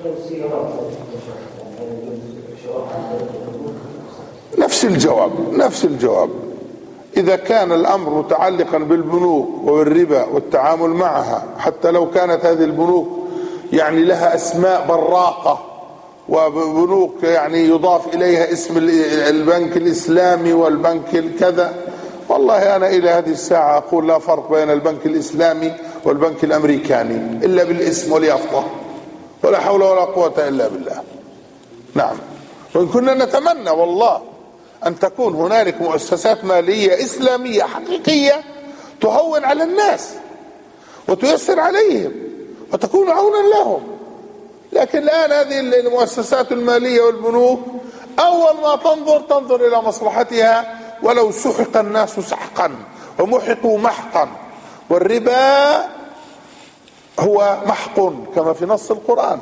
نفس الجواب. إذا كان الأمر متعلقا بالبنوك والربا والتعامل معها، حتى لو كانت هذه البنوك يعني لها أسماء براقة وبنوك يعني يضاف إليها اسم البنك الإسلامي والبنك الكذا، والله أنا إلى هذه الساعة أقول لا فرق بين البنك الإسلامي والبنك الأمريكاني إلا بالاسم واليافطة، ولا حول ولا قوة إلا بالله. نعم. وإن كنا نتمنى والله أن تكون هنالك مؤسسات مالية إسلامية حقيقية تهون على الناس وتيسر عليهم وتكون عونا لهم. لكن الآن هذه المؤسسات المالية والبنوك أول ما تنظر إلى مصلحتها ولو سحق الناس سحقا ومحقوا محقا. والربا هو محق كما في نص القرآن،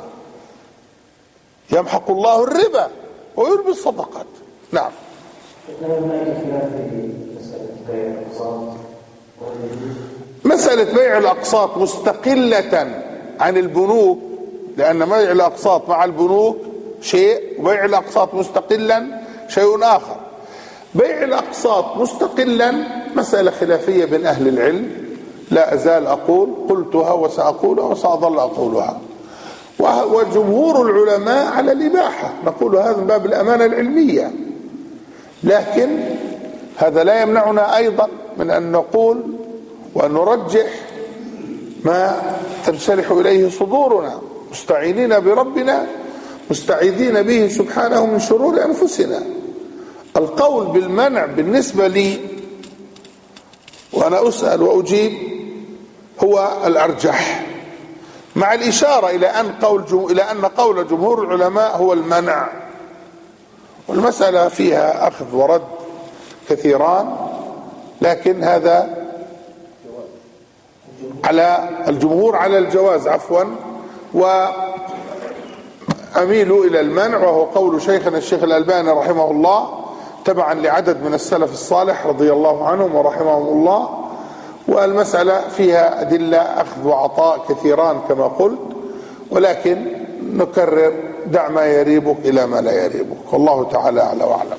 يمحق الله الربا ويربي الصدقات. نعم. مسألة بيع الأقساط مستقلة عن البنوك، لأن بيع الأقساط مع البنوك شيء وبيع الأقساط مستقلا شيء آخر. بيع الأقساط مستقلا مسألة خلافية بين أهل العلم، لا أزال أقول قلتها وسأقولها وسأظل أقولها، وجمهور العلماء على الإباحة، نقول هذا من باب الأمانة العلمية. لكن هذا لا يمنعنا أيضا من أن نقول وأن نرجح ما تنشرح إليه صدورنا، مستعينين بربنا مستعيذين به سبحانه من شرور أنفسنا. القول بالمنع بالنسبة لي وأنا أسأل وأجيب هو الأرجح، مع الإشارة إلى أن قول جمهور العلماء هو المنع. والمسألة فيها أخذ ورد كثيران، لكن هذا على الجمهور على الجواز عفوا، وأميل إلى المنع، وهو قول شيخنا الشيخ الألباني رحمه الله تبعا لعدد من السلف الصالح رضي الله عنهم ورحمهم الله. والمسألة فيها أدلة أخذ وعطاء كثيران كما قلت، ولكن نكرر دع ما يريبك إلى ما لا يريبك، والله تعالى أعلى وأعلم.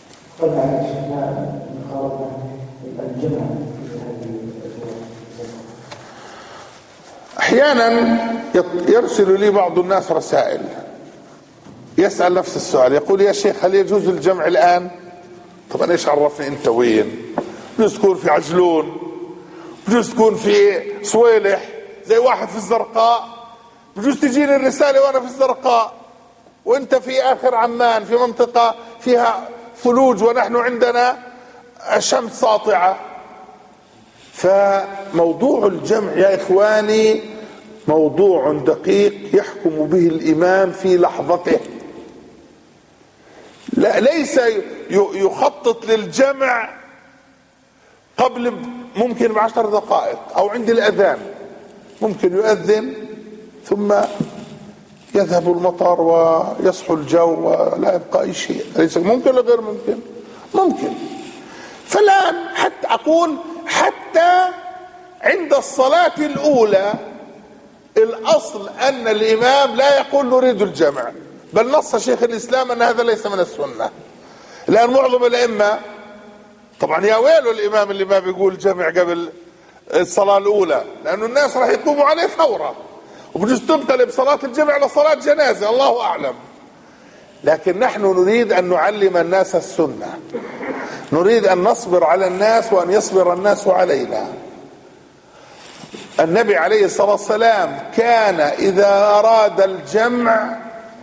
أحيانا يرسل لي بعض الناس رسائل يسأل نفس السؤال، يقول يا شيخ هل يجوز الجمع الآن؟ طبعا ايش عرفني انت وين؟ بجوز تكون في عجلون، بجوز تكون في صويلح زي واحد في الزرقاء، بجوز تجيني الرسالة وانا في الزرقاء وانت في اخر عمان في منطقة فيها ثلوج ونحن عندنا شمس ساطعة. فموضوع الجمع يا إخواني موضوع دقيق يحكم به الإمام في لحظته، لا ليس يخطط للجمع قبل ممكن ب10 دقائق أو عند الأذان، ممكن يؤذن ثم يذهب المطر ويصحو الجو ولا يبقى أي شيء. ليس ممكن ولا غير ممكن؟ ممكن. فالآن حتى أقول حتى عند الصلاة الأولى الأصل أن الإمام لا يقول نريد الجمع، بل نص شيخ الإسلام أن هذا ليس من السنة. الآن معظم الأئمة طبعا يا ويله الإمام اللي ما بيقول جمع قبل الصلاة الأولى، لأنه الناس راح يقوموا عليه ثورة وبجوز تنقلب صلاة الجمع لصلاة جنازة الله أعلم. لكن نحن نريد أن نعلم الناس السنة، نريد أن نصبر على الناس وأن يصبر الناس علينا. النبي عليه الصلاة والسلام كان إذا أراد الجمع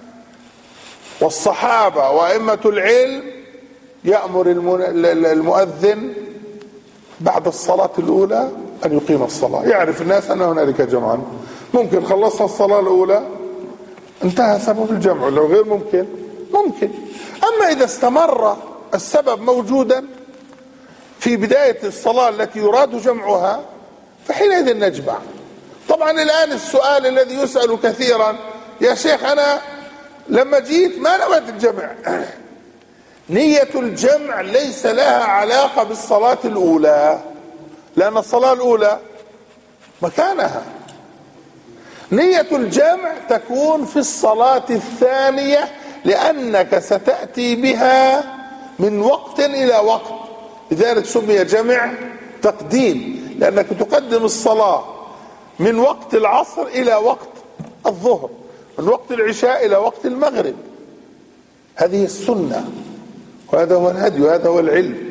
والصحابة وأئمة العلم يأمر المؤذن بعد الصلاة الأولى أن يقيم الصلاة، يعرف الناس أن هنالك جمعا، ممكن خلصنا الصلاة الأولى انتهى سبب الجمع، لو غير ممكن ممكن. أما إذا استمر السبب موجودا في بداية الصلاة التي يراد جمعها فحينئذ نجمع. طبعا الآن السؤال الذي يسأل كثيرا يا شيخ أنا لما جيت ما نويت الجمع. نية الجمع ليس لها علاقة بالصلاة الأولى، لأن الصلاة الأولى مكانها. نية الجمع تكون في الصلاة الثانية لأنك ستأتي بها من وقت إلى وقت، لذلك سمي جمع تقديم، لأنك تقدم الصلاة من وقت العصر إلى وقت الظهر، من وقت العشاء إلى وقت المغرب. هذه السنة وهذا هو الهدي وهذا هو العلم.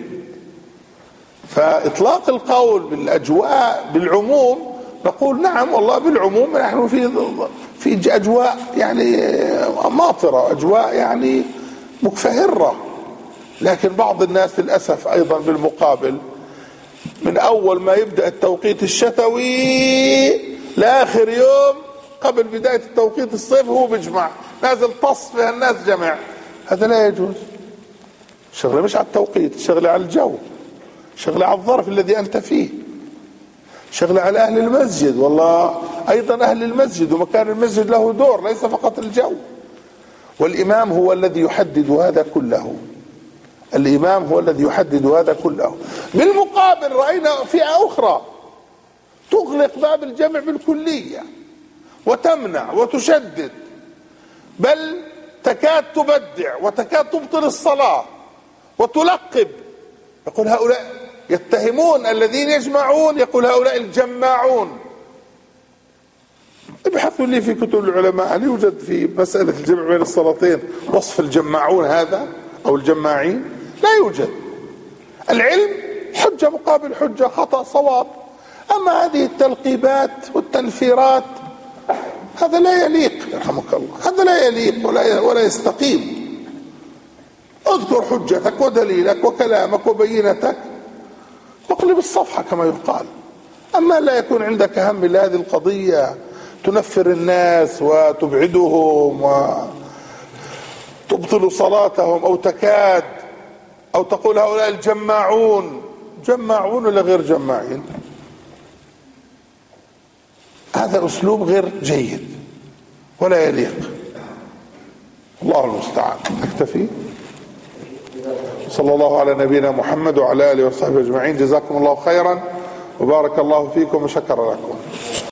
فإطلاق القول بالأجواء بالعموم نقول نعم والله بالعموم نحن في أجواء يعني ماطرة، أجواء يعني مكفهرة، لكن بعض الناس للأسف أيضا بالمقابل من أول ما يبدأ التوقيت الشتوي لآخر يوم قبل بداية التوقيت الصيف هو بيجمع، نازل طص فيها الناس جمع. هذا لا يجوز. شغله مش على التوقيت، شغله على الجو، شغله على الظرف الذي أنت فيه، شغله على أهل المسجد. والله أيضا أهل المسجد ومكان المسجد له دور، ليس فقط الجو. والإمام هو الذي يحدد هذا كله، الإمام هو الذي يحدد هذا كله. بالمقابل رأينا فئة أخرى تغلق باب الجمع بالكلية وتمنع وتشدد، بل تكاد تبدع وتكاد تبطل الصلاة وتلقب. يقول هؤلاء يتهمون الذين يجمعون، يقول هؤلاء الجماعون. ابحثوا لي في كتب العلماء هل يوجد في مسألة الجمع بين الصلاتين وصف الجماعون هذا أو الجماعين؟ لا يوجد. العلم حجة مقابل حجة، خطأ صواب. أما هذه التلقيبات والتنفيرات هذا لا يليق، يرحمك الله، هذا لا يليق ولا يستقيم. اذكر حجتك ودليلك وكلامك وبينتك واقلب الصفحة كما يقال. أما لا يكون عندك هم لهذه القضية تنفر الناس وتبعدهم وتبطل صلاتهم أو تكاد، أو تقول هؤلاء الجماعون. جماعون ولا غير جماعين؟ هذا أسلوب غير جيد ولا يليق. الله المستعان. نكتفي. صلى الله على نبينا محمد وعلى آله وصحبه أجمعين. جزاكم الله خيرا وبارك الله فيكم وشكر لكم.